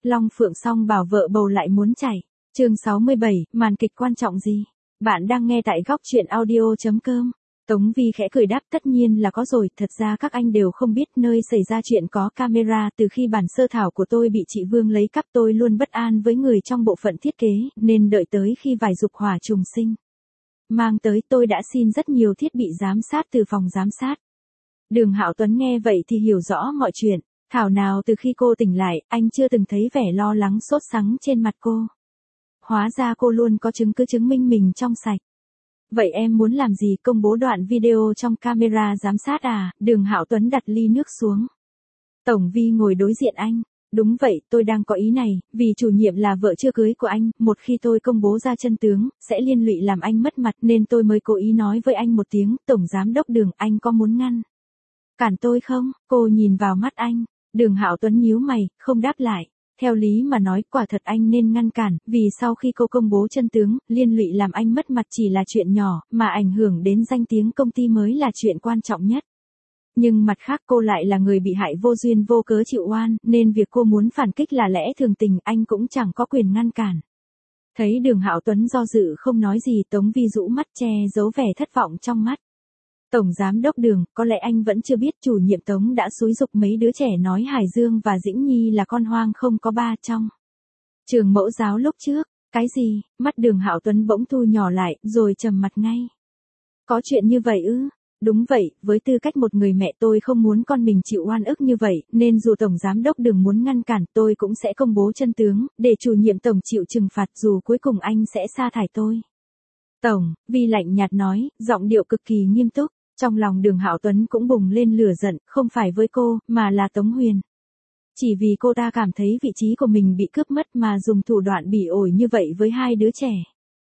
Long Phượng song bảo vợ bầu lại muốn chảy. Chương 67, màn kịch quan trọng gì? Bạn đang nghe tại góc truyện audio.com. Tống Vi khẽ cười đáp, tất nhiên là có rồi, thật ra các anh đều không biết nơi xảy ra chuyện có camera. Từ khi bản sơ thảo của tôi bị chị Vương lấy cắp, tôi luôn bất an với người trong bộ phận thiết kế, nên đợi tới khi vài dục hỏa trùng sinh mang tới, tôi đã xin rất nhiều thiết bị giám sát từ phòng giám sát. Đường Hạo Tuấn nghe vậy thì hiểu rõ mọi chuyện. Thảo nào từ khi cô tỉnh lại, anh chưa từng thấy vẻ lo lắng sốt sắng trên mặt cô. Hóa ra cô luôn có chứng cứ chứng minh mình trong sạch. Vậy em muốn làm gì, công bố đoạn video trong camera giám sát à? Đường Hạo Tuấn đặt ly nước xuống. Tổng Vi ngồi đối diện anh. Đúng vậy, tôi đang có ý này, vì chủ nhiệm là vợ chưa cưới của anh, một khi tôi công bố ra chân tướng, sẽ liên lụy làm anh mất mặt, nên tôi mới cố ý nói với anh một tiếng. Tổng giám đốc Đường, anh có muốn ngăn cản tôi không? Cô nhìn vào mắt anh. Đường Hạo Tuấn nhíu mày, không đáp lại. Theo lý mà nói, quả thật anh nên ngăn cản, vì sau khi cô công bố chân tướng, liên lụy làm anh mất mặt chỉ là chuyện nhỏ, mà ảnh hưởng đến danh tiếng công ty mới là chuyện quan trọng nhất. Nhưng mặt khác, cô lại là người bị hại vô duyên vô cớ chịu oan, nên việc cô muốn phản kích là lẽ thường tình, anh cũng chẳng có quyền ngăn cản. Thấy Đường Hạo Tuấn do dự không nói gì, Tống Vi rũ mắt che giấu vẻ thất vọng trong mắt. Tổng giám đốc Đường, có lẽ anh vẫn chưa biết chủ nhiệm Tống đã xúi giục mấy đứa trẻ nói Hải Dương và Dĩnh Nhi là con hoang không có ba trong trường mẫu giáo lúc trước. Cái gì? Mắt Đường Hạo Tuấn bỗng thu nhỏ lại, rồi trầm mặt ngay. Có chuyện như vậy ư? Đúng vậy, với tư cách một người mẹ, tôi không muốn con mình chịu oan ức như vậy, nên dù Tổng giám đốc Đường muốn ngăn cản, tôi cũng sẽ công bố chân tướng, để chủ nhiệm Tổng chịu trừng phạt, dù cuối cùng anh sẽ sa thải tôi. Tổng, Vi lạnh nhạt nói, giọng điệu cực kỳ nghiêm túc. Trong lòng Đường Hạo Tuấn cũng bùng lên lửa giận, không phải với cô, mà là Tống Huyền. Chỉ vì cô ta cảm thấy vị trí của mình bị cướp mất mà dùng thủ đoạn bỉ ổi như vậy với hai đứa trẻ.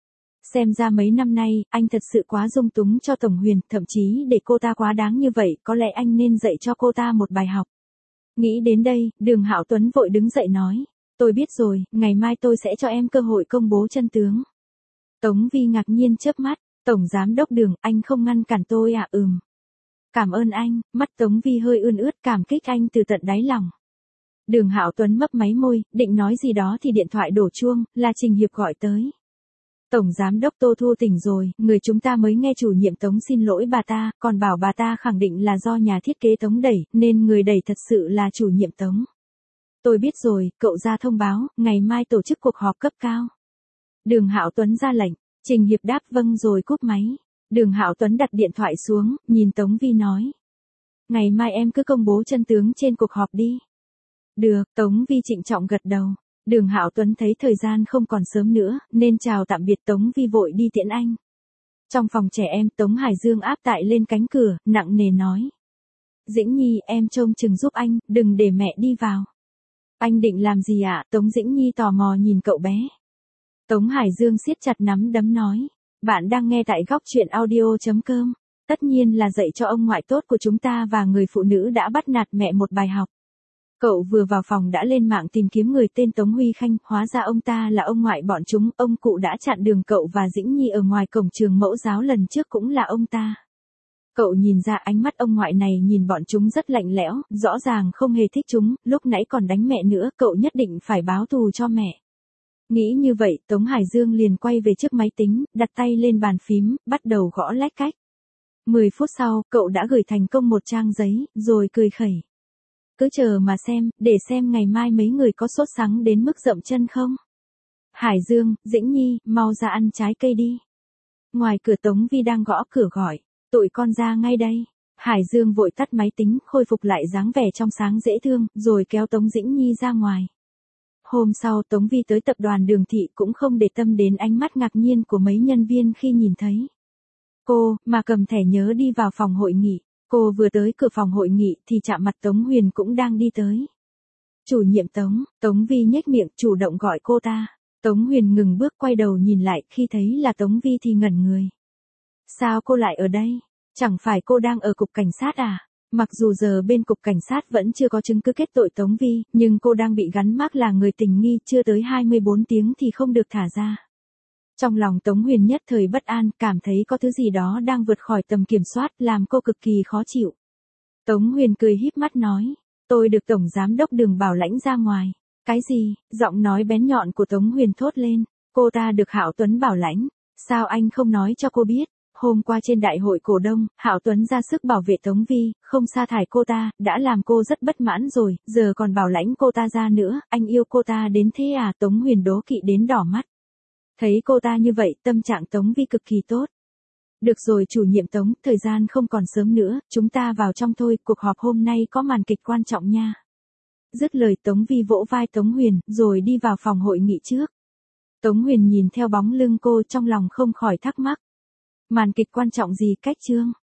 Xem ra mấy năm nay, anh thật sự quá dung túng cho Tổng Huyền, thậm chí để cô ta quá đáng như vậy, có lẽ anh nên dạy cho cô ta một bài học. Nghĩ đến đây, Đường Hạo Tuấn vội đứng dậy nói, tôi biết rồi, ngày mai tôi sẽ cho em cơ hội công bố chân tướng. Tống Vi ngạc nhiên chớp mắt. Tổng giám đốc Đường, anh không ngăn cản tôi à? Cảm ơn anh. Mắt Tống Vi hơi ươn ướt, cảm kích anh từ tận đáy lòng. Đường Hạo Tuấn mấp máy môi, định nói gì đó thì điện thoại đổ chuông, là Trình Hiệp gọi tới. Tổng giám đốc Tô Thu tỉnh rồi, người chúng ta mới nghe chủ nhiệm Tống xin lỗi bà ta, còn bảo bà ta khẳng định là do nhà thiết kế Tống đẩy, nên người đẩy thật sự là chủ nhiệm Tống. Tôi biết rồi, cậu ra thông báo, ngày mai tổ chức cuộc họp cấp cao. Đường Hạo Tuấn ra lệnh. Trình Hiệp đáp vâng rồi cúp máy. Đường Hạo Tuấn đặt điện thoại xuống, nhìn Tống Vi nói. Ngày mai em cứ công bố chân tướng trên cuộc họp đi. Được, Tống Vi trịnh trọng gật đầu. Đường Hạo Tuấn thấy thời gian không còn sớm nữa, nên chào tạm biệt Tống Vi vội đi tiễn anh. Trong phòng trẻ em, Tống Hải Dương áp tại lên cánh cửa, nặng nề nói. Dĩnh Nhi, em trông chừng giúp anh, đừng để mẹ đi vào. Anh định làm gì ạ? Tống Dĩnh Nhi tò mò nhìn cậu bé. Tống Hải Dương siết chặt nắm đấm nói, bạn đang nghe tại góc truyện audio.com, tất nhiên là dạy cho ông ngoại tốt của chúng ta và người phụ nữ đã bắt nạt mẹ một bài học. Cậu vừa vào phòng đã lên mạng tìm kiếm người tên Tống Huy Khanh, hóa ra ông ta là ông ngoại bọn chúng, ông cụ đã chặn đường cậu và Dĩnh Nhi ở ngoài cổng trường mẫu giáo lần trước cũng là ông ta. Cậu nhìn ra ánh mắt ông ngoại này nhìn bọn chúng rất lạnh lẽo, rõ ràng không hề thích chúng, lúc nãy còn đánh mẹ nữa, cậu nhất định phải báo thù cho mẹ. Nghĩ như vậy, Tống Hải Dương liền quay về trước máy tính, đặt tay lên bàn phím, bắt đầu gõ lách cách. 10 phút sau, cậu đã gửi thành công một trang giấy, rồi cười khẩy. Cứ chờ mà xem, để xem ngày mai mấy người có sốt sắng đến mức dậm chân không. Hải Dương, Dĩnh Nhi, mau ra ăn trái cây đi. Ngoài cửa Tống Vi đang gõ cửa gọi, tụi con ra ngay đây. Hải Dương vội tắt máy tính, khôi phục lại dáng vẻ trong sáng dễ thương, rồi kéo Tống Dĩnh Nhi ra ngoài. Hôm sau Tống Vi tới tập đoàn Đường Thị cũng không để tâm đến ánh mắt ngạc nhiên của mấy nhân viên khi nhìn thấy cô, mà cầm thẻ nhớ đi vào phòng hội nghị. Cô vừa tới cửa phòng hội nghị thì chạm mặt Tống Huyền cũng đang đi tới. Chủ nhiệm Tống, Tống Vi nhếch miệng chủ động gọi cô ta. Tống Huyền ngừng bước quay đầu nhìn lại, khi thấy là Tống Vi thì ngẩn người. Sao cô lại ở đây? Chẳng phải cô đang ở cục cảnh sát à? Mặc dù giờ bên cục cảnh sát vẫn chưa có chứng cứ kết tội Tống Vi, nhưng cô đang bị gắn mác là người tình nghi, chưa tới 24 tiếng thì không được thả ra. Trong lòng Tống Huyền nhất thời bất an, cảm thấy có thứ gì đó đang vượt khỏi tầm kiểm soát, làm cô cực kỳ khó chịu. Tống Huyền cười híp mắt nói, tôi được Tổng Giám đốc Đường bảo lãnh ra ngoài. Cái gì? Giọng nói bén nhọn của Tống Huyền thốt lên. Cô ta được Hạo Tuấn bảo lãnh. Sao anh không nói cho cô biết? Hôm qua trên đại hội cổ đông, Hạo Tuấn ra sức bảo vệ Tống Vi, không sa thải cô ta, đã làm cô rất bất mãn rồi, giờ còn bảo lãnh cô ta ra nữa, anh yêu cô ta đến thế à? Tống Huyền đố kỵ đến đỏ mắt. Thấy cô ta như vậy, tâm trạng Tống Vi cực kỳ tốt. Được rồi chủ nhiệm Tống, thời gian không còn sớm nữa, chúng ta vào trong thôi, cuộc họp hôm nay có màn kịch quan trọng nha. Dứt lời Tống Vi vỗ vai Tống Huyền, rồi đi vào phòng hội nghị trước. Tống Huyền nhìn theo bóng lưng cô trong lòng không khỏi thắc mắc. Màn kịch quan trọng gì? Cách chương